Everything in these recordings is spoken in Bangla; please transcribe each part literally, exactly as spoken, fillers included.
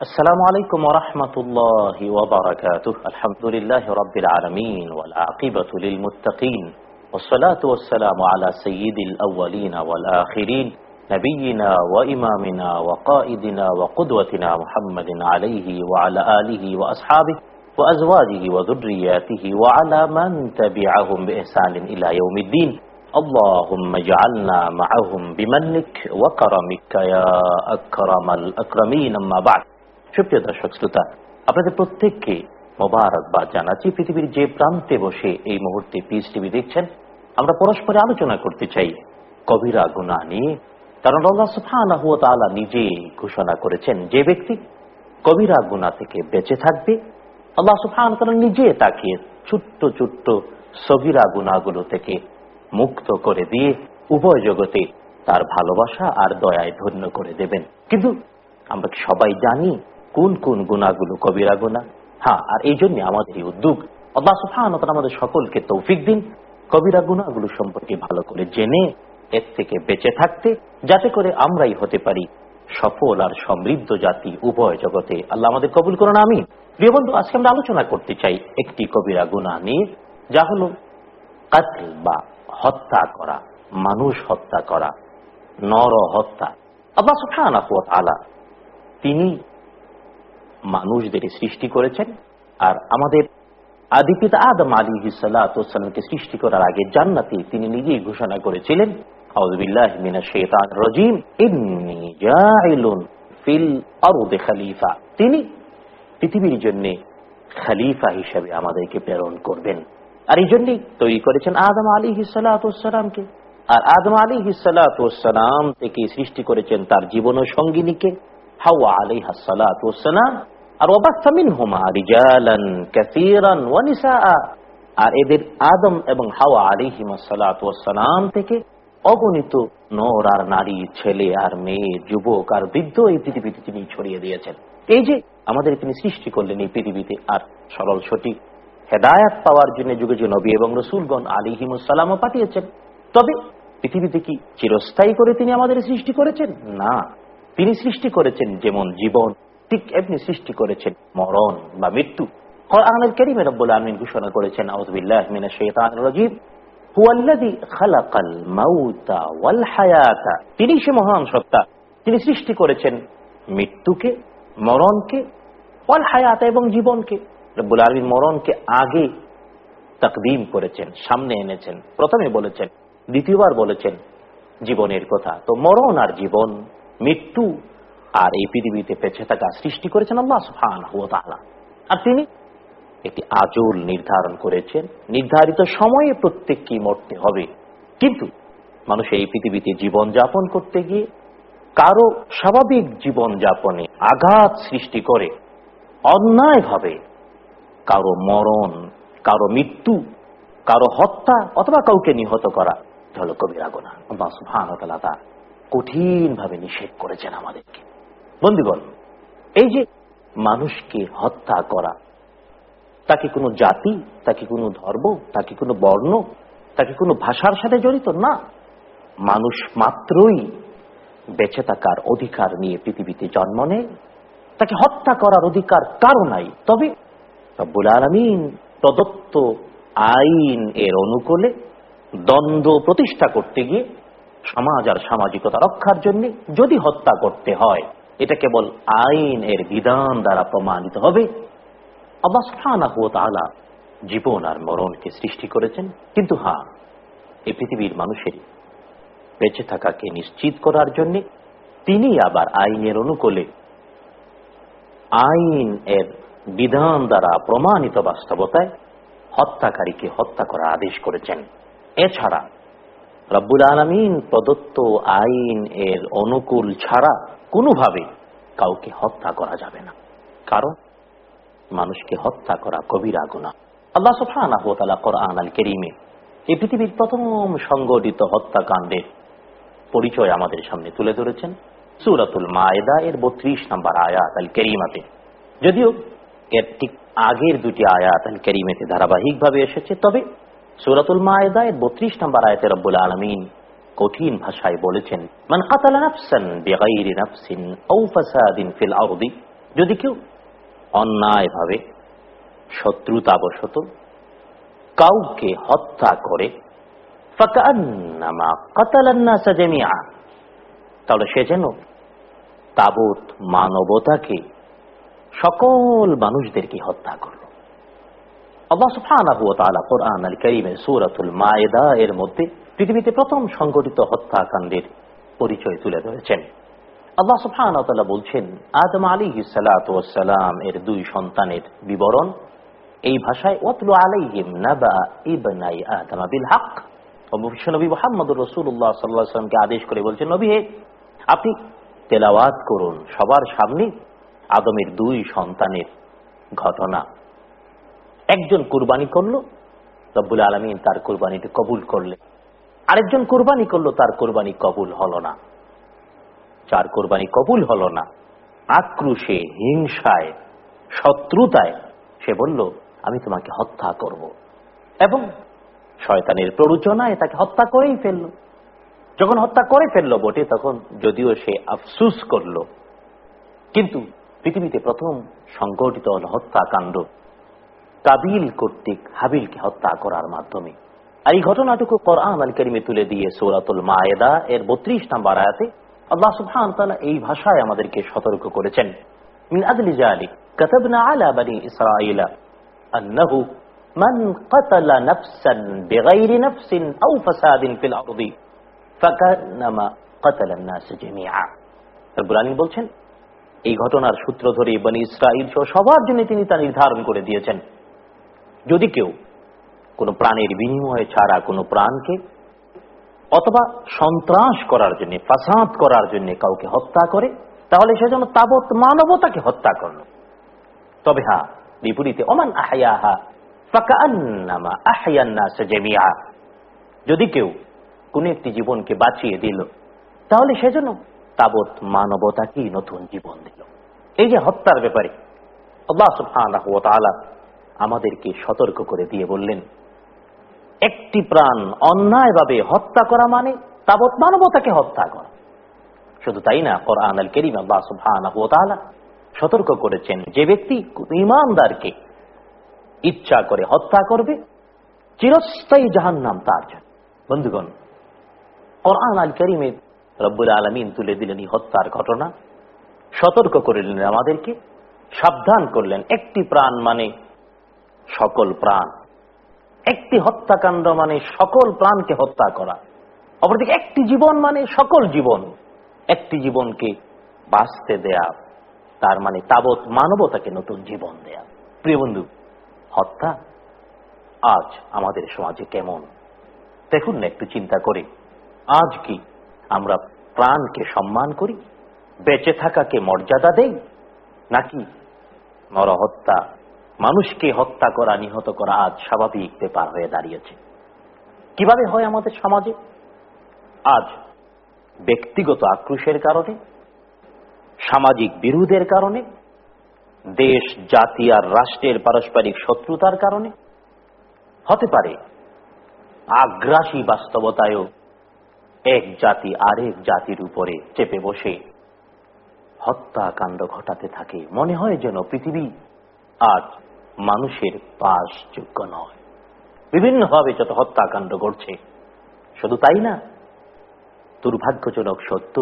السلام عليكم ورحمة الله وبركاته. الحمد لله رب العالمين والعاقبة للمتقين والصلاة والسلام على سيد الأولين والآخرين نبينا وإمامنا وقائدنا وقدوتنا محمد عليه وعلى آله وأصحابه وأزواجه وذرياته وعلى من تبعهم بإحسان إلى يوم الدين. اللهم اجعلنا معهم بمنك وكرمك يا أكرم الأكرمين. أما بعد. সুপ্রিয় দর্শক শ্রোতা, আপনাদের প্রত্যেককে মোবারকবাদ জানাচ্ছি। পৃথিবীর যে প্রান্তে বসে এই মুহূর্তে পিস টিভি দেখছেন, আমরা পরস্পরে আলোচনা করতে চাই কবিরা গুনাহ নিয়ে। কারণ আল্লাহ সুবহানাহু ওয়া তাআলা নিজে ঘোষণা করেছেন, যে ব্যক্তি কবিরা গুনাহ থেকে বেঁচে থাকবে, আল্লাহ সুবহানাহু ওয়া তাআলা নিজে তাকে ছোট্ট ছোট্ট সগীরা গুনাহগুলো থেকে মুক্ত করে দিয়ে উভয় জগতে তার ভালোবাসা আর দয়ায় ধন্য করে দেবেন। কিন্তু আমরা সবাই জানি কোন কোন গুনাহগুলো কবিরা গুনাহ? হ্যাঁ, আর এই জন্য আমাদের এই উদ্যোগ। আল্লাহ সুবহানাহু ওয়া তাআলা আমাদের সকলকে তৌফিক দিন কবিরা গুনাহগুলো সম্পর্কে ভালো করে জেনে এর থেকে বেঁচে থাকতে, যাতে করে আমরাই হতে পারি সফল আর সমৃদ্ধ জাতি উভয় জগতে। আল্লাহ আমাদের কবুল করুন, আমিন। প্রিয় বন্ধু, আজকে আমরা আলোচনা করতে চাই একটি কবিরা গুনাহ নিয়ে, যা হলো কাতল বা হত্যা করা, মানুষ হত্যা করা, নর হত্যা। আল্লাহ সুবহানাহু ওয়া তাআলা তিনি মানুষদের সৃষ্টি করেছেন, আর আমাদের আদিপিতা আদম আলাইহিস সালাতু ওয়াস সালামকে সৃষ্টি করার আগে জান্নাতে তিনি নিজেই ঘোষণা করেছিলেন, আউযু বিল্লাহি মিনাশ শাইতানির রাজীম, ইন্নী জাইলুন ফিল আরদি খলিফা। তিনি পৃথিবীর জন্য খলিফা হিসেবে আমাদেরকে প্রেরণ করবেন, আর এই জন্যই তৈরি করেছেন আদম আলাইহিস সালাতু ওয়াস সালামকে। আর আদম আলাইহিস সালাতু ওয়াস সালাম থেকে সৃষ্টি করেছেন তার জীবন সঙ্গিনীকে, হাওয়া আলাইহা সালাতু ওয়াস সালাম। আর ওয়াবাসা মিনহুমা রিজালান কাসীরান ওয়া নিসাআ। আর এদের আদম এবং হাওয়া আলাইহিমুস সালাতু ওয়াস সালাম থেকে অগণিত নর আর নারী, ছেলে আর মেয়ে, যুবক আর বৃদ্ধ এই পৃথিবীতে তিনি ছড়িয়ে দিয়েছেন। এই যে আমাদের তিনি সৃষ্টি করলেন এই পৃথিবীতে, আর সরল সঠিক হেদায়েত পাওয়ার জন্য যুগে যুগে নবী এবং রাসূলগণ আলাইহিমুস সালামও পাঠিয়েছেন। তবে পৃথিবীতে কি চিরস্থায়ী করে তিনি আমাদের সৃষ্টি করেছেন? না, তিনি সৃষ্টি করেছেন যেমন জীবন, ঠিক এমনি সৃষ্টি করেছেন মরণ বা মৃত্যু। কোরআনুল কারীমে রব্বুল আলামিন ঘোষণা করেছেন, আউযু বিল্লাহি মিনাশ শাইতানির রাজীম, হুয়াল্লাযী খালাকাল মাউতা ওয়াল হায়াতা। তিনি সে মহান সত্তা, তিনি সৃষ্টি করেছেন মৃত্যুকে, মরণকে, ওয়াল হায়াতা এবং জীবনকে। রব্বুল আলামিন মরণকে আগে তাকদীম করেছেন, সামনে এনেছেন, প্রথমে বলেছেন, দ্বিতীয়বার বলেছেন জীবনের কথা। তো মরণ আর জীবন, মৃত্যু আর এই পৃথিবীতে বেঁচে থাকা সৃষ্টি করেছেন আল্লাহ সুবহানাহু ওয়া তাআলা। আর তিনি একটি আজল নির্ধারণ করেছেন, নির্ধারিত সময়ে প্রত্যেককে মরতে হবে। কিন্তু মানুষ এই পৃথিবীতে জীবন যাপন করতে গিয়ে কারো স্বাভাবিক জীবন যাপনে আঘাত সৃষ্টি করে, অন্যায়ভাবে কারো মরণ, কারো মৃত্যু, কারো হত্যা অথবা কাউকে নিহত করা হলো কবিরা গুনাহ। আল্লাহ সুবহানাহু ওয়া তাআলা তা কঠিন ভাবে নিষেধ করেছেন আমাদেরকে। বন্ধুগণ, এই যে মানুষকে হত্যা করা, তাকে কোনো জাতি, তাকে কোনো ধর্ম, তাকে কোনো বর্ণ, তাকে কোনো ভাষার সাথে জড়িত না। মানুষ মাত্রই বেঁচে থাকার অধিকার নিয়ে পৃথিবীতে জন্ম নেয়, তাকে হত্যা করার অধিকার কারো নাই। তবে রব্বুল আলামিন প্রদত্ত আইন এর অনুকূলে দ্বন্দ্ব প্রতিষ্ঠা করতে গিয়ে সমাজ আর সামাজিকতা রক্ষার জন্য যদি হত্যা করতে হয়, এটা কেবল আইন এর বিধান দ্বারা প্রমাণিত হবে। আল্লাহ সুবহানাহু ওয়া তাআলা জীবন আর মরণকে সৃষ্টি করেছেন, কিন্তু হ্যাঁ, এই পৃথিবীর মানুষের বেঁচে থাকাকে নিশ্চিত করার জন্য তিনি আবার আইনের অনুকূলে আইন এর বিধান দ্বারা প্রমাণিত বাস্তবতায় হত্যাকারীকে হত্যা করার আদেশ করেছেন। এছাড়া রব্বুল আলামিন প্রদত্ত আইন এর অনুকূল ছাড়া কোনোভাবে কাউকে হত্যা করা যাবে না, কারণ মানুষকে হত্যা করা কবিরা গুনাহ। আল্লাহ সুবহানাহু ওয়া তাআলা কোরআনুল কারীমে এই পৃথিবীর প্রথম সংগঠিত হত্যাকাণ্ডের পরিচয় আমাদের সামনে তুলে ধরেছেন সূরাতুল মায়েদা এর বত্রিশ নম্বর আয়াত আল কারীমাতে। যদিও এর ঠিক আগের দুটি আয়াত আল কারীমাতে ধারাবাহিকভাবে এসেছে, তবে সূরাতুল মায়েদা এর বত্রিশ নম্বর আয়াতে রব্বুল আলামিন কঠিন ভাষায় বলেছেন, মান কাতালা নাফসান বিগাইরি নাফসিন আও ফাসাদিন ফিল আরদি যদি কেউ অন্যায়ভাবে শত্রুতাবশত কাউকে হত্যা করে ফাকান্নামা কাতালান নাস জামিআ, তাহলে সে যেন তাবৎ মানবতাকে, সকল মানুষদেরকে হত্যা করল। আল্লাহ সুবহানাহু ওয়া তাআলা কোরআন আল কারীমের সূরাতুল মায়েদা এর মধ্যে পৃথিবীতে প্রথম সংঘটিত হত্যাকাণ্ডের পরিচয় তুলে ধরেছেন। আল্লাহ সুবহানাহু ওয়া তাআলা বলছেন, আদম আলাইহিস সালাতু ওয়াস সালাম এর দুই সন্তানের বিবরণ এই ভাষায়, ওয়াতলু আলাইহিম নাবা ইবনাই আদম বিল হক। নবী মুহাম্মদুর রাসূলুল্লাহ সাল্লাল্লাহু আলাইহি ওয়াসাল্লামকে আদেশ করে বলছেন, নবী হে, আপনি তেলাওয়াত করুন সবার সামনে আদমের দুই সন্তানের ঘটনা। একজন কুরবানি করলো, রব্বুল আলামিন তার কুরবানিটি কবুল করলেন। আরেকজন কুরবানি করলো, তার কুরবানি কবুল হলো না। যার কুরবানি কবুল হলো না, আক্রোশে, হিংসায়, শত্রুতায় সে বলল, আমি তোমাকে হত্যা করব, এবং শয়তানের প্ররোচনায় তাকে হত্যা করেই ফেলল। যখন হত্যা করে ফেলল বটে, তখন যদিও সে আফসুস করল, কিন্তু পৃথিবীতে প্রথম সংঘটিত হল হত্যাকাণ্ড কাবিল কর্তৃক হাবিলকে হত্যা করার মাধ্যমে। আর এই ঘটনাটুকু কোরআন আল কারীমে তুলে দিয়ে সূরাতুল মায়েদা এর বত্রিশ নম্বর আয়াতে আল্লাহ সুবহানাহু ওয়া তাআলা এই ভাষায় আমাদেরকে সতর্ক করেছেন, মিন আজলি যালিক কাতাবনা আলা বনি ইসরাঈলা আন্নাহু মান কাতালা নাফসান বিগাইরি নাফসিন আও ফাসাদিন ফিল আরদি ফাকান্নামা কাতালান নাস জামিআ। রব্বুল আলামিন বলছেন, এই ঘটনার সূত্র ধরে বনি ইসরাঈল সহ সবার জন্য তিনি তা নির্ধারণ করে দিয়েছেন, যদি কেউ কোনো প্রাণের বিনিময়ে ছাড়া কোনো প্রাণকে অথবা সন্ত্রাস করার জন্য, ফাসাদ করার জন্য কাউকে হত্যা করে, তাহলে সে যেন তাবৎ মানবতাকে হত্যা করল। তবে হ্যাঁ, বিপরীতে ওমান আহইয়াহা ফাকান্নামা আহইয়ান নাস জামিআ, যদি কেউ কোন একটি জীবনকে বাঁচিয়ে দিল, তাহলে সে যেন তাবৎ মানবতাকেই নতুন জীবন দিল। এই যে হত্যার ব্যাপারে আল্লাহ সুবহানাহু ওয়া তাআলা আমাদেরকে সতর্ক করে দিয়ে বললেন, একটি প্রাণ অন্যায়ভাবে হত্যা করা মানে তাবৎ মানবতাকে হত্যা করা। শুধু তাই না, কোরআন আল কারীম আল্লাহ সুবহানাহু ওয়া তাআলা সতর্ক করেছেন, যে ব্যক্তি ঈমানদারকে ইচ্ছা করে হত্যা করবে, চিরস্থায়ী জাহান্নাম তার জন্য। বন্ধুগণ, কোরআন আল কারীমে রব্বুল আলামিন তুলে দিলেন এই হত্যার ঘটনা, সতর্ক করে দিলেন আমাদেরকে, সাবধান করলেন। একটি প্রাণ মানে সকল প্রাণ, একটি হত্যাকাণ্ড মানে সকল প্রাণকে হত্যা করা। অপরদিকে একটি জীবন মানে সকল জীবন, একটি জীবনকে বাঁচতে দেয়া, তার মানে তাবৎ মানবতাকে নতুন জীবন দেয়া। প্রিয় বন্ধু, হত্যা আজ আমাদের সমাজে কেমন দেখুন না, একটু চিন্তা করে। আজ কি আমরা প্রাণকে সম্মান করি, বেঁচে থাকাকে মর্যাদা দেই, নাকি নরহত্যা, মানুষকে হত্যা করা, নিহত করা আজ স্বাভাবিক ব্যাপার হয়ে দাঁড়িয়েছে? কিভাবে হয় আমাদের সমাজে? আজ ব্যক্তিগত আক্রোশের কারণে, সামাজিক বিরোধের কারণে, দেশ, জাতি আর রাষ্ট্রের পারস্পরিক শত্রুতার কারণে, হতে পারে আগ্রাসী বাস্তবতায়ও এক জাতি আরেক জাতির উপরে চেপে বসে হত্যাকাণ্ড ঘটাতে থাকে। মনে হয় যেন পৃথিবী আজ মানুষের বাসযোগ্য নয়। বিভিন্নভাবে যত হত্যাকাণ্ড ঘটছে, শুধু তাই না, দুর্ভাগ্যজনক সত্য,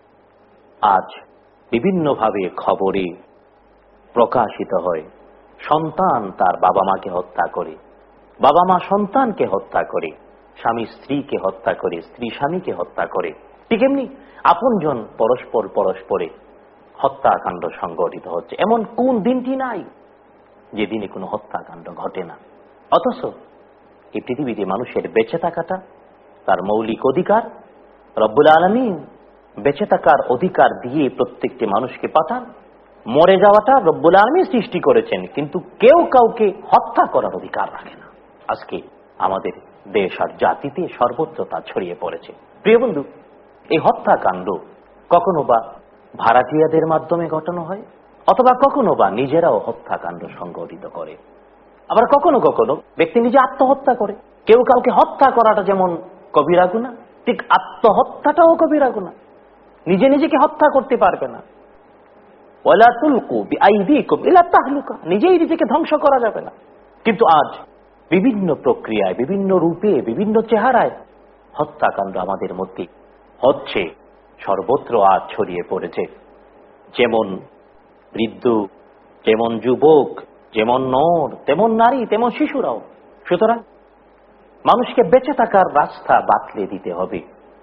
আজ বিভিন্নভাবে খবরে প্রকাশিত হয় সন্তান তার বাবা মাকে হত্যা করে, বাবা মা সন্তানকে হত্যা করে, স্বামী স্ত্রীকে হত্যা করে, স্ত্রী স্বামীকে হত্যা করে। ঠিক এমনি আপনজন পরস্পর পরস্পরে হত্যাকাণ্ড সংঘটিত হচ্ছে। এমন কোন দিনটি নাই যেদিনে কোনো হত্যাকাণ্ড ঘটে না। অথচ এই পৃথিবীতে মানুষের বেঁচে থাকাটা তার মৌলিক অধিকার। রব্বুল আলামিন বেঁচে থাকার অধিকার দিয়ে প্রত্যেকটি মানুষকে পাঠান। মরে যাওয়াটা রব্বুল আলামিন সৃষ্টি করেছেন, কিন্তু কেউ কাউকে হত্যা করার অধিকার রাখে না। আজকে আমাদের দেশ আর জাতিতে সর্বত্র তা ছড়িয়ে পড়েছে। প্রিয় বন্ধু, এই হত্যাকাণ্ড কখনো বা ভাড়াটিয়াদের মাধ্যমে ঘটানো হয়, অথবা কখনো বা নিজেরাও হত্যাকাণ্ড সংঘটিত করে। আবার কখনো কখনো ব্যক্তি নিজে আত্মহত্যা করে। কেউ কাউকে হত্যা করাটা যেমন কবিরা গুনাহ, ঠিক আত্মহত্যাটাও কবিরা গুনাহ। নিজে নিজেকে হত্যা করতে পারবে না, ওয়ালা তুলকু বিআইদিকুম ইলা তাহলুকা, নিজেই নিজেকে ধ্বংস করা যাবে না। কিন্তু আজ বিভিন্ন প্রক্রিয়ায়, বিভিন্ন রূপে, বিভিন্ন চেহারায় হত্যাকাণ্ড আমাদের মধ্যে হচ্ছে, সর্বত্র আজ ছড়িয়ে পড়েছে। যেমন বৃদ্ধ, যেমন যুবক, যেমন নর, তেমন নারী, তেমন শিশুরাও। সুতরাং মানুষকে বেঁচে থাকার রাস্তা বাতলে দিতে হবে।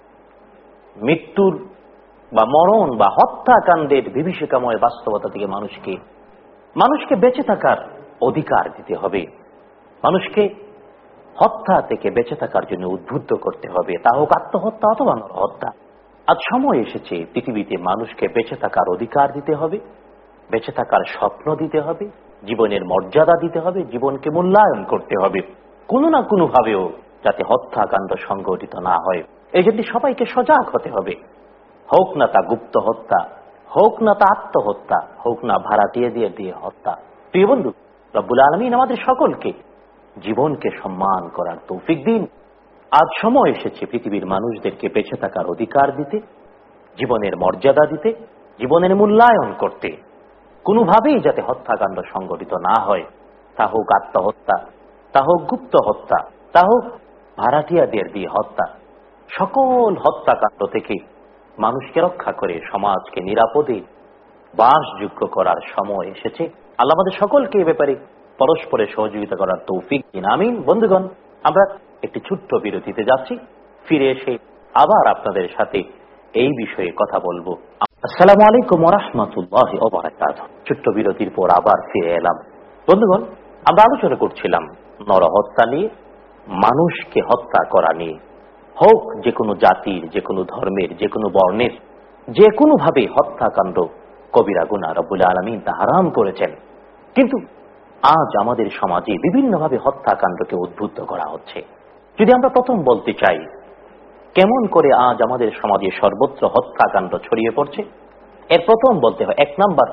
মৃত্যুর বা মরণ বা হত্যাকাণ্ডের বিভীষিকাময় বাস্তবতা থেকে মানুষকে মানুষকে বেঁচে থাকার অধিকার দিতে হবে। মানুষকে হত্যা থেকে বেঁচে থাকার জন্য উদ্বুদ্ধ করতে হবে, তা হোক আত্মহত্যা অথবা নরহত্যা। আজ সময় এসেছে পৃথিবীতে মানুষকে বেঁচে থাকার অধিকার দিতে হবে, বেঁচে থাকার স্বপ্ন দিতে হবে, জীবনের মর্যাদা দিতে হবে, জীবনকে মূল্যায়ন করতে হবে। কোনো না কোনো ভাবেও যাতে হত্যাকাণ্ড সংঘটিত না হয়, এই জন্য সবাইকে সজাগ হতে হবে। হোক না তা গুপ্ত হত্যা, হোক না তা আত্মহত্যা, হোক না ভাড়াটিয়ে দিয়ে দিয়ে হত্যা। প্রিয় বন্ধু, রব্বুল আলামিন আমাদের সকলকে জীবনকে সম্মান করার তৌফিক দিন। আজ সময় এসেছে পৃথিবীর মানুষদেরকে বেঁচে থাকার অধিকার দিতে, জীবনের মর্যাদা দিতে, জীবনের মূল্যায়ন করতে। কোনোভাবেই যাতে হত্যাকাণ্ড সংঘটিত না হয়, তা হোক আত্মহত্যা, তা হোক গুপ্ত হত্যা, তা হোক ভাড়াটিয়াদের দিয়ে হত্যা। সকল হত্যাকাণ্ড থেকে মানুষকে রক্ষা করে সমাজকে নিরাপদে বাসযোগ্য করার সময় এসেছে। আল্লাহ আমাদের সকলকে এ ব্যাপারে পরস্পরের সহযোগিতা করার তৌফিক দিন, আমিন। বন্ধুগণ, আমরা একটি ছোট্ট বিরতিতে যাচ্ছি, ফিরে এসে আবার আপনাদের সাথে এই বিষয়ে কথা বলবো। আসসালামু আলাইকুম ওয়া রাহমাতুল্লাহি ওয়া বারাকাতুহু। ছোট্ট বিরতির পর আবার ফিরে এলাম। বন্ধুগণ, আমরা আলোচনা করছিলাম নরহত্যা নিয়ে, মানুষকে হত্যা করা নিয়ে। হোক যে কোনো জাতির, যে কোনো ধর্মের, যে কোনো বর্ণের, যে কোনো ভাবে হত্যাকাণ্ড কবিরা গুনাহ, রব্বুল আলামিন তা হারাম করেছেন। কিন্তু আজ আমাদের সমাজে বিভিন্নভাবে হত্যাকাণ্ডকে উদ্বুদ্ধ করা হচ্ছে। যদি আমরা প্রথম বলতে চাই, কেমন করে আজ আমাদের সমাজে সর্বত্র হত্যাকাণ্ড ছড়িয়ে পড়ছে, এর প্রথম বলতে হয়, এক নাম্বার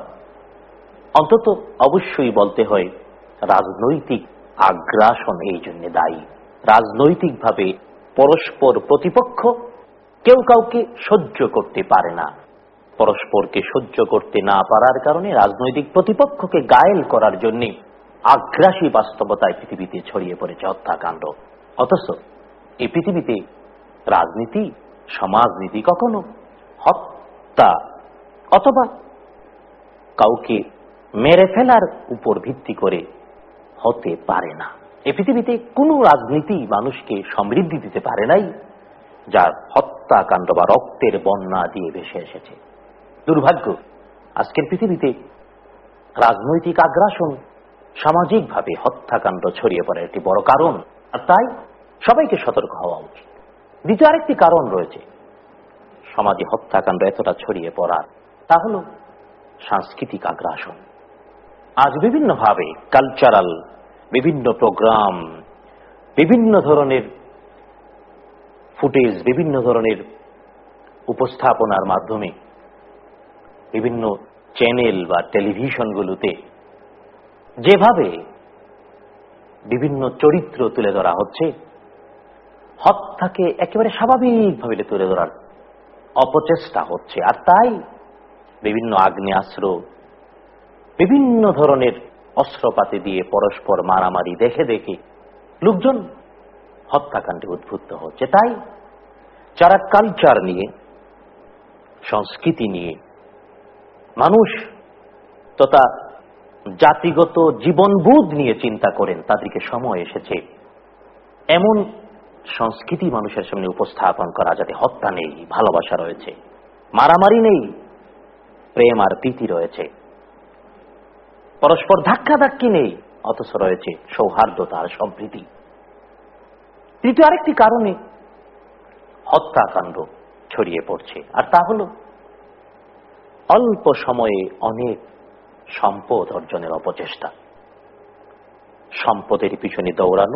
অন্তত অবশ্যই বলতে হয় রাজনৈতিক আগ্রাসন এই জন্য দায়ী। রাজনৈতিকভাবে পরস্পর প্রতিপক্ষ কেউ কাউকে সহ্য করতে পারে না। পরস্পরকে সহ্য করতে না পারার কারণে রাজনৈতিক প্রতিপক্ষকে গায়েল করার জন্য আগ্রাসী বাস্তবতায় পৃথিবীতে ছড়িয়ে পড়েছে হত্যাকাণ্ড। অথচ এই পৃথিবীতে রাজনীতি, সমাজনীতি কখনো হত্যা অথবা কাউকে মেরে ফেলার উপর ভিত্তি করে হতে পারে না। এই পৃথিবীতে কোনো রাজনীতি মানুষকে সমৃদ্ধি দিতে পারে নাই যার হত্যাকাণ্ড বা রক্তের বন্যা দিয়ে ভেসে এসেছে। দুর্ভাগ্য, আজকের পৃথিবীতে রাজনৈতিক আগ্রাসন, সামাজিকভাবে হত্যাকাণ্ড ছড়িয়ে পড়ার একটি বড় কারণ, আর তাই সবাইকে সতর্ক হওয়া উচিত। দ্বিতীয় আরেকটি কারণ রয়েছে সমাজে হত্যাকাণ্ড এতটা ছড়িয়ে পড়ার, তা হল সাংস্কৃতিক আগ্রাসন। আজ বিভিন্নভাবে কালচারাল বিভিন্ন প্রোগ্রাম, বিভিন্ন ধরনের ফুটেজ, বিভিন্ন ধরনের উপস্থাপনার মাধ্যমে বিভিন্ন চ্যানেল বা টেলিভিশনগুলোতে যেভাবে বিভিন্ন চরিত্র তুলে ধরা হচ্ছে, হত্যাকে একেবারে স্বাভাবিকভাবে তুলে ধরার অপচেষ্টা হচ্ছে। আর তাই বিভিন্ন আগ্নেয়াস্ত্র, বিভিন্ন ধরনের অস্ত্রপাতি দিয়ে পরস্পর মারামারি দেখে দেখে লোকজন হত্যাকাণ্ডে উদ্বুদ্ধ হচ্ছে। তাই যারা কালচার নিয়ে, সংস্কৃতি নিয়ে, মানুষ তথা জাতিগত জীবনবোধ নিয়ে চিন্তা করেন, তাদেরকে সময় এসেছে এমন সংস্কৃতি মানুষের সামনে উপস্থাপন করা যাতে হত্যা নেই, ভালোবাসা রয়েছে, মারামারি নেই, প্রেম আর প্রীতি রয়েছে, পরস্পর ধাক্কাধাক্কি নেই, অথচ রয়েছে সৌহার্দ্যতা আর সম্প্রীতি। তৃতীয় আরেকটি কারণে হত্যাকাণ্ড ছড়িয়ে পড়ছে, আর তা হল অল্প সময়ে অনেক সম্পদ অর্জনের অপচেষ্টা। সম্পদের পিছনে দৌড়ানো,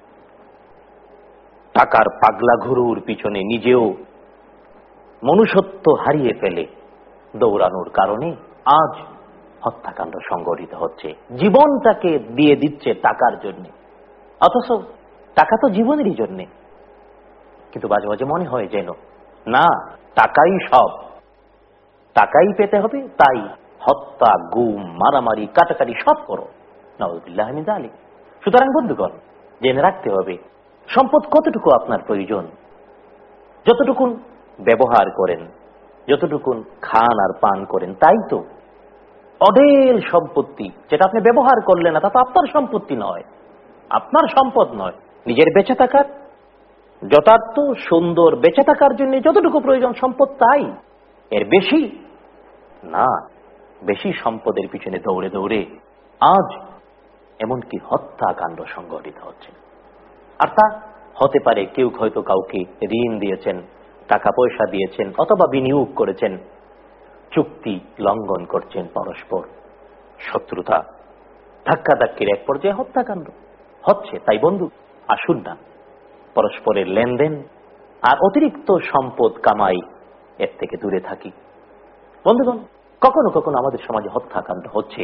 টাকার পাগলা ঘুরুর পিছনে নিজেও মনুষ্যত্ব হারিয়ে ফেলে দৌড়ানোর কারণে আজ হত্যাকাণ্ড সংঘটিত হচ্ছে। জীবনটাকে দিয়ে দিচ্ছে টাকার জন্য, অথচ টাকা তো জীবনেরই জন্যে। কিন্তু মাঝে মাঝে মনে হয় যেন না, টাকাই সব, টাকাই পেতে হবে, তাই হত্যা, গুম, মারামারি, কাটাকাটি সব করো। নাউযুবিল্লাহি মিন যালিক। সুতরাং বন্ধুগণ, জেনে রাখতে হবে সম্পদ কতটুকু আপনার প্রয়োজন। যতটুকুন ব্যবহার করেন, যতটুকুন খান আর পান করেন, তাই তো। অঢেল সম্পত্তি যেটা আপনি ব্যবহার করলেন না, তা তো আপনার সম্পত্তি নয়, আপনার সম্পদ নয়। নিজের বেঁচে থাকার, যথার্থ সুন্দর বেঁচে থাকার জন্য যতটুকু প্রয়োজন সম্পদ, তাই। এর বেশি না। বেশি সম্পদের পিছনে দৌড়ে দৌড়ে আজ এমনকি হত্যাকাণ্ড সংঘটিত হচ্ছে। আর তা হতে পারে কেউ হয়তো কাউকে ঋণ দিয়েছেন, টাকা পয়সা দিয়েছেন, অথবা বিনিয়োগ করেছেন, চুক্তি লঙ্ঘন করছেন, পরস্পর শত্রুতা, ধাক্কাধাক্কির এক পর্যায়ে হত্যাকাণ্ড হচ্ছে। তাই বন্ধু, আসুন না পরস্পরের লেনদেন আর অতিরিক্ত সম্পদ কামাই এর থেকে দূরে থাকি। বন্ধুগণ, কখনো কখনো আমাদের সমাজে হত্যাকাণ্ড হচ্ছে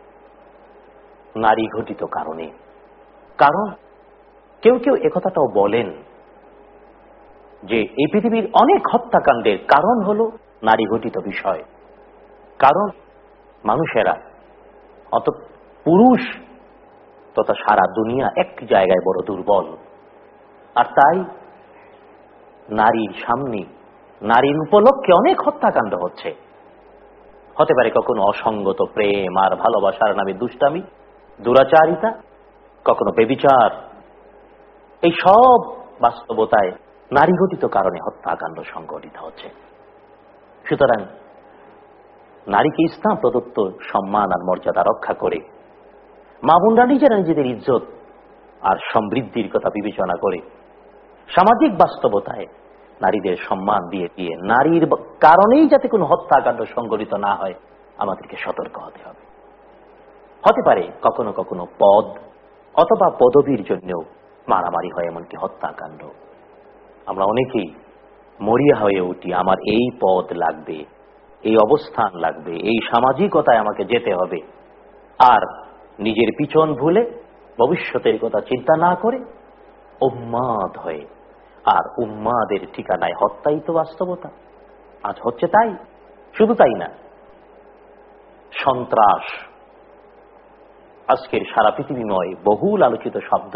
নারী ঘটিত কারণে। কারণ কেউ কেউ একথাটাও বলেন যে এই পৃথিবীর অনেক হত্যাকাণ্ডের কারণ হল নারী ঘটিত বিষয়। কারণ মানুষেরা, অত পুরুষ তথা সারা দুনিয়া একটি জায়গায় বড় দুর্বল, আর তাই নারীর সামনে, নারীর উপলক্ষে অনেক হত্যাকাণ্ড হচ্ছে। হতে পারে কখনো অসঙ্গত প্রেম আর ভালোবাসার নামে দুষ্টামি, দুরাচারিতা, কখনো বেবিচার। এই সব বাস্তবতায় নারী ঘটিত কারণে হত্যাকাণ্ড সংঘটিত হচ্ছে। সুতরাং নারীকে ইসলাম প্রদত্ত সম্মান আর মর্যাদা রক্ষা করে মা বোনরা নিজেরা নিজেদের ইজ্জত আর সমৃদ্ধির কথা বিবেচনা করে সামাজিক বাস্তবতায় নারীদের সম্মান দিয়ে দিয়ে নারীর কারণেই যাতে কোনো হত্যাকাণ্ড সংঘটিত না হয়, আমাদেরকে সতর্ক হতে হবে। হতে পারে কখনো কখনো পদ অথবা পদবীর জন্যও মারামারি হয়, এমনকি হত্যাকাণ্ড। আমরা অনেকেই মরিয়া হয়ে উঠি, আমার এই পদ লাগবে, এই অবস্থান লাগবে, এই সামাজিকতায় আমাকে যেতে হবে, আর নিজের পিছন ভুলে ভবিষ্যতের কথা চিন্তা না করে উন্মাদ হয়ে, আর উন্মাদের ঠিকানায় হত্যাই তো বাস্তবতা। আজ হচ্ছে তাই। শুধু তাই না, সন্ত্রাস আজকের সারা পৃথিবীময় বহুল আলোচিত শব্দ।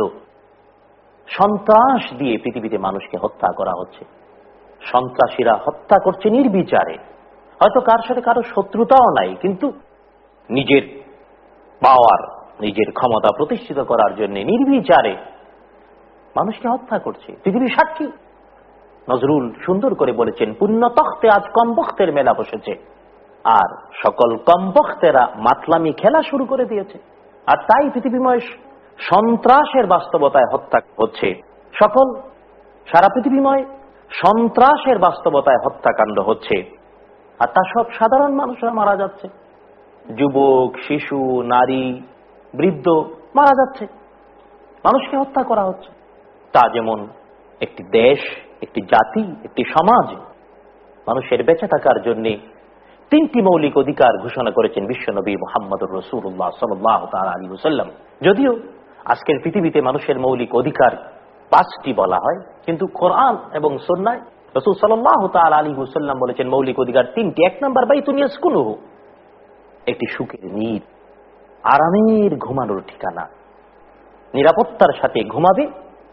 সন্ত্রাস দিয়ে পৃথিবীতে মানুষকে হত্যা করা হচ্ছে। সন্ত্রাসীরা হত্যা করছে নির্বিচারে, হয়তো কার সাথে কারো শত্রুতাও নাই, কিন্তু নিজের পাওয়ার, নিজের ক্ষমতা প্রতিষ্ঠিত করার জন্য নির্বিচারে মানুষকে হত্যা করছে। পৃথিবীর সাক্ষী। নজরুল সুন্দর করে বলেছেন, পুণ্য তখ্তে আজ কমবখ্তের মেলা বসেছে, আর সকল কমবখ্তেরা মাতলামি খেলা শুরু করে দিয়েছে। আর তাই পৃথিবীময় সন্ত্রাসের বাস্তবতায় হত্যা হচ্ছে। সকল সারা পৃথিবীময় সন্ত্রাসের বাস্তবতায় হত্যাকাণ্ড হচ্ছে, আর তা সব সাধারণ মানুষরা মারা যাচ্ছে। যুবক, শিশু, নারী, বৃদ্ধ মারা যাচ্ছে, মানুষকে হত্যা করা হচ্ছে। তা যেমন একটি দেশ, একটি জাতি, একটি সমাজ মানুষের বেঁচে থাকার জন্য তিনটি মৌলিক অধিকার ঘোষণা করেছেন বিশ্বনবী মুহাম্মদুর রাসূলুল্লাহ সাল্লাল্লাহু তাআলা আলাইহি ওয়াসাল্লাম। যদিও আজকের পৃথিবীতে মানুষের মৌলিক অধিকার পাঁচটি বলা হয়, কিন্তু কোরআন এবং সুন্নাহয় রাসূল সাল্লাল্লাহু তাআলা আলাইহি ওয়াসাল্লাম বলেছেন মৌলিক অধিকার তিনটি। এক নম্বর বাইতুন ইয়াসকুনুহু, একটি সুখের নির, আরামের ঘুমানোর ঠিকানা, নিরাপত্তার সাথে ঘুমাবে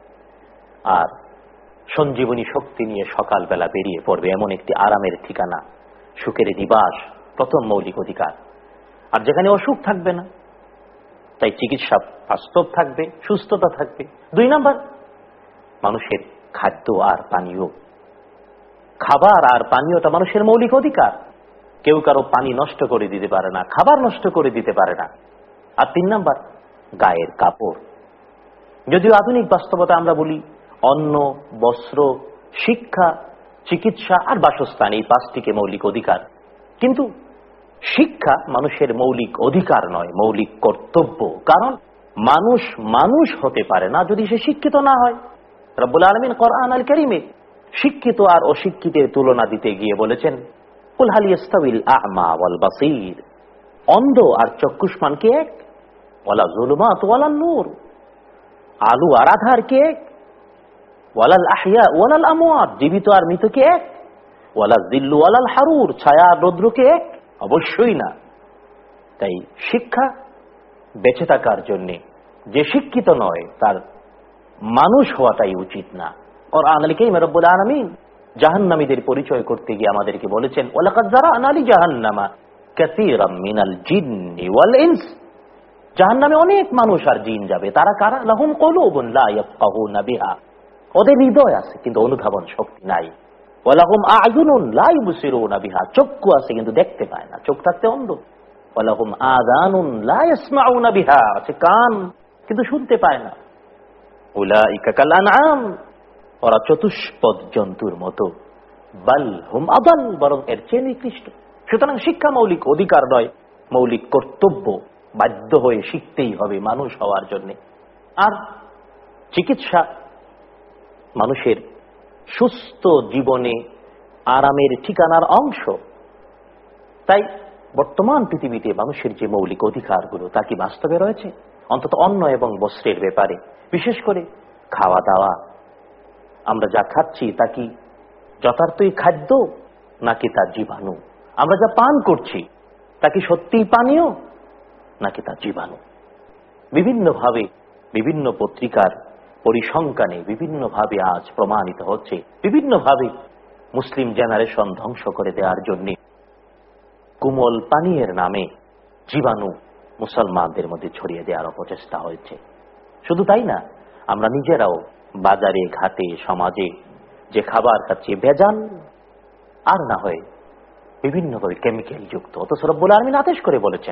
আর সঞ্জীবনী শক্তি নিয়ে সকালবেলা বেরিয়ে পড়বে, এমন একটি আরামের ঠিকানা, সুখের নিবাস, প্রথম মৌলিক অধিকার। আর যেখানে অসুখ থাকবে না, তাই চিকিৎসা বাস্তব থাকবে, সুস্থতা থাকবে। দুই নাম্বার, মানুষের খাদ্য আর পানীয়, খাবার আর পানীয়টা মানুষের মৌলিক অধিকার। কেউ কারো পানি নষ্ট করে দিতে পারে না, খাবার নষ্ট করে দিতে পারে না। আর তিন নাম্বার, গায়ের কাপড়। যদিও আধুনিক বাস্তবতা আমরা বলি অন্ন, বস্ত্র, শিক্ষা, চিকিৎসা আর বাসস্থান, এই পাঁচটিকে মৌলিক অধিকার, কিন্তু শিক্ষা মানুষের মৌলিক অধিকার নয়, মৌলিক কর্তব্য। কারণ মানুষ মানুষ হতে পারে না যদি সে শিক্ষিত না হয়। রব্বুল আলামিন কোরআন আল কারীমে শিক্ষিত আর অশিক্ষিতের তুলনা দিতে গিয়ে বলেছেন, কুল হাল ইয়াস্তাবিল আ'মা ওয়াল বাসীর, অন্ধ আর চক্ষুষ্মান কি এক? ওয়ালা যুলুমাত ওয়ালা নূর, আলো আর আধার কি এক? ওয়ালাল আহইয়া ওয়ালাল আমওয়াত, জীবিত আর মৃত কি এক? ওয়ালা যিল্লু ওয়ালাল হারুর, ছায়া আর রৌদ্র কি এক? অবশ্যই না। তাই শিক্ষা বেঁচে থাকার জন্যে যে শিক্ষিত নয় তার মানুষ হওয়াটাই উচিত না। কোরআন কারীম রব্বুল আলামিন জাহান্নামীদের পরিচয় করতে গিয়ে আমাদেরকে বলেছেন, ওয়ালাকাদ যারা'না লি জাহান্নামা কাসীরাম মিনাল জিন্নি ওয়াল ইনস। জাহান্নামে অনেক মানুষ আর জিন যাবে। তারা কারা? লাহুম কুলুবুন লা ইয়াফকাহুনা বিহা, ওদের হৃদয় আছে কিন্তু অনুধাবন শক্তি নাই। ওয়ালাহুম আ'য়ুনুন লা ইবসিরুনা বিহা, চক্ষু আছে কিন্তু দেখতে পায় না, চোখ থাকতে অন্ধ। ওয়ালাহুম আযানুন লা ইয়াসমাউনা বিহা, আছে কান কিন্তু শুনতে পায় না। উলাইকা কাল আনআম, ওরা চতুষ্পদ জন্তুর মতো। বাল হুম আদাল, বরং এর চেয়ে নিকৃষ্ট। সুতরাং শিক্ষা মৌলিক অধিকার নয়, মৌলিক কর্তব্য। বাধ্য হয়ে শিখতেই হবে মানুষ হওয়ার জন্য। আর চিকিৎসা মানুষের সুস্থ জীবনে আরামের ঠিকানার অংশ। তাই বর্তমান পৃথিবীতে মানুষের যে মৌলিক অধিকারগুলো তা কি বাস্তবে রয়েছে? অন্তত অন্ন এবং বস্ত্রের ব্যাপারে, বিশেষ করে খাওয়া দাওয়া, আমরা যা খাচ্ছি তা কি যথার্থই খাদ্য নাকি তার জীবাণু? আমরা যা পান করছি তা কি সত্যিই পানীয় নাকি তার জীবাণু? বিভিন্নভাবে বিভিন্ন পত্রিকার পরিসংখ্যানে বিভিন্নভাবে আজ প্রমাণিত হচ্ছে, বিভিন্নভাবে মুসলিম জেনারেশন ধ্বংস করে দেওয়ার জন্য কোমল পানীয়ের নামে জীবাণু মুসলমানদের মধ্যে ছড়িয়ে দেওয়ার অপচেষ্টা হয়েছে। শুধু তাই না, আমরা নিজেরাও বাজারে ঘাটে সমাজে যে খাবার খাচ্ছি ভেজাল আর না হয় বিভিন্নভাবে কেমিক্যাল যুক্ত। অথচ রব্বুল আলামিন আদেশ করে বলেছেন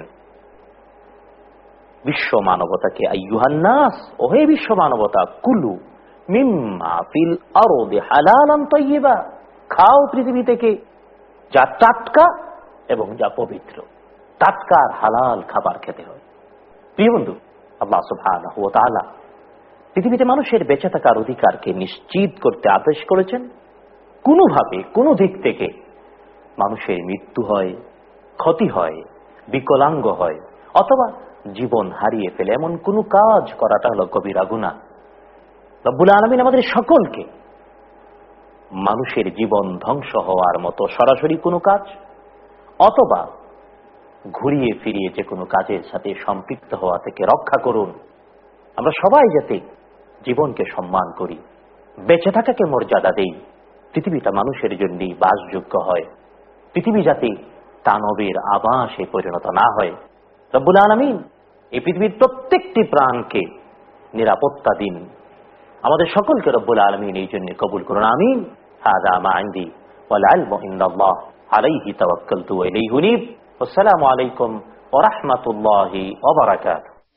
বিশ্ব মানবতাকে, আইয়ুহান নাস, ওহে বিশ্ব মানবতা, কুলু মিম্মা ফিল আরদি হালালান তাইয়্যিবা, খাও পৃথিবী থেকে যা টাটকা এবং যা পবিত্র। টাটকা আর হালাল খাবার খেতে হয়। প্রিয় বন্ধু, আল্লাহ সুবহানাহু ওয়া তাআলা পৃথিবীতে মানুষের বেঁচে থাকার অধিকারকে নিশ্চিত করতে আদেশ করেছেন। কোনোভাবে কোনো দিক থেকে মানুষের মৃত্যু হয়, ক্ষতি হয়, বিকলাঙ্গ হয় অথবা জীবন হারিয়ে ফেলে এমন কোনো কাজ করাটা হলো কবিরা গুনাহ। রব্বুল আলামিন আমাদের সকলকে মানুষের জীবন ধ্বংস হওয়ার মতো সরাসরি কোনো কাজ অথবা ঘুরিয়ে ফিরিয়ে যে কোনো কাজের সাথে সম্পৃক্ত হওয়া থেকে রক্ষা করুন। আমরা সবাই যাতে জীবনকে সম্মান করি, বেঁচে থাকাকে মর্যাদা দেই, পৃথিবীটা মানুষের জন্যই বাসযোগ্য হয়, পৃথিবী যাতে দানবের আবাসে পরিণত না হয়। রব্বুল আলামিন এই পৃথিবীর প্রত্যেকটি প্রাণকে নিরাপত্তা দিন। আমাদের সকলকে রব্বুল আলামিন এই জন্য কবুল করুন, আমিন। হাযা মা ইনদি ওয়াল ইলমু ইনদাল্লাহ আলাইহি তাওয়াক্কালতু ওয়া ইলাইহি উনীব। আসসালামু আলাইকুম ওয়া রাহমাতুল্লাহি ওয়া বারাকাতুহু।